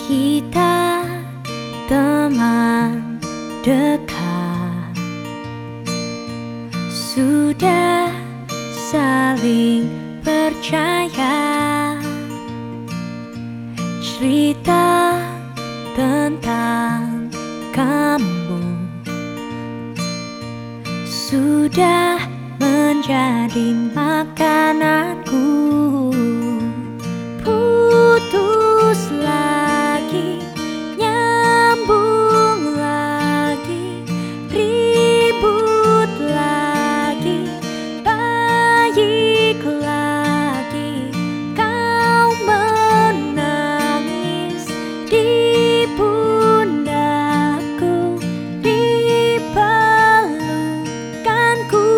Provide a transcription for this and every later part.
Kita teman dekat, sudah saling percaya. Cerita tentang kamu sudah menjadi makananku. Putus lagi, nyambung lagi, ribut lagi, baik lagi. Kau menangis di pundakku, di pelukanku.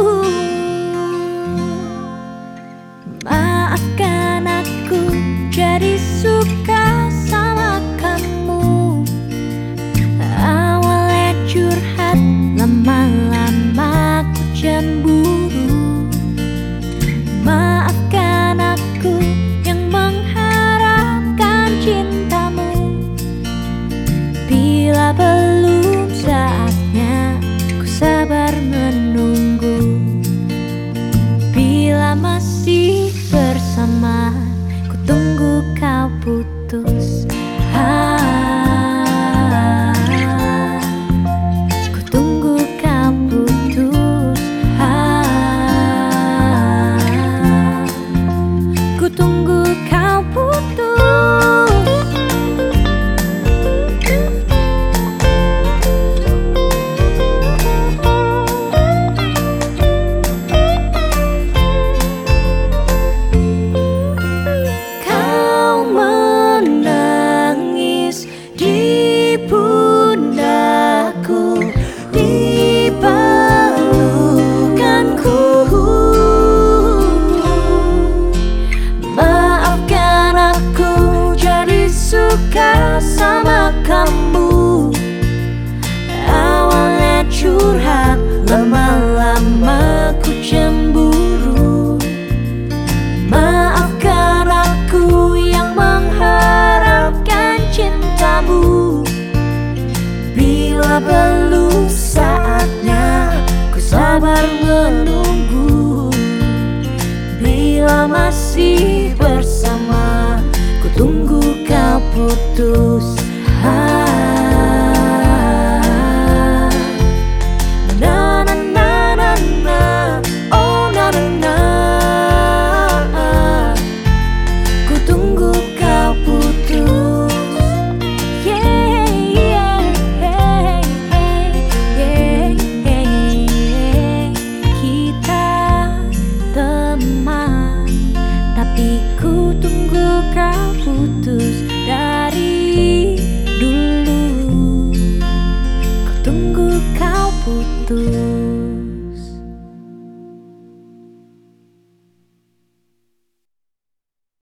Maafkan aku jadi suka sama kamu. Awalnya curhat, lama-lama ku cemburu. Maafkan aku yang mengharapkan cintamu. Bila belum saatnya, ku sabar menunggu. Bila masih bersama, ku tunggu kau putus. Ku tunggu kau putus. Ku tunggu kau putus. Kau menangis di pundakku, di pelukanku. Maafkan aku jadi suka sama kamu. Awalnya curhat, lama-lama ku cemburu. Maafkan aku yang mengharapkan cintamu. Bila belum saatnya, ku sabar menunggu. Bila masih bersama, ku tunggu kau putus. Na na na na na, oh na na na. Ku tunggu kau putus. Yeah, yeah, yeah, yeah, yeah. Kita teman, tapi ku tunggu kau putus dari dulu. Ku tunggu kau putus.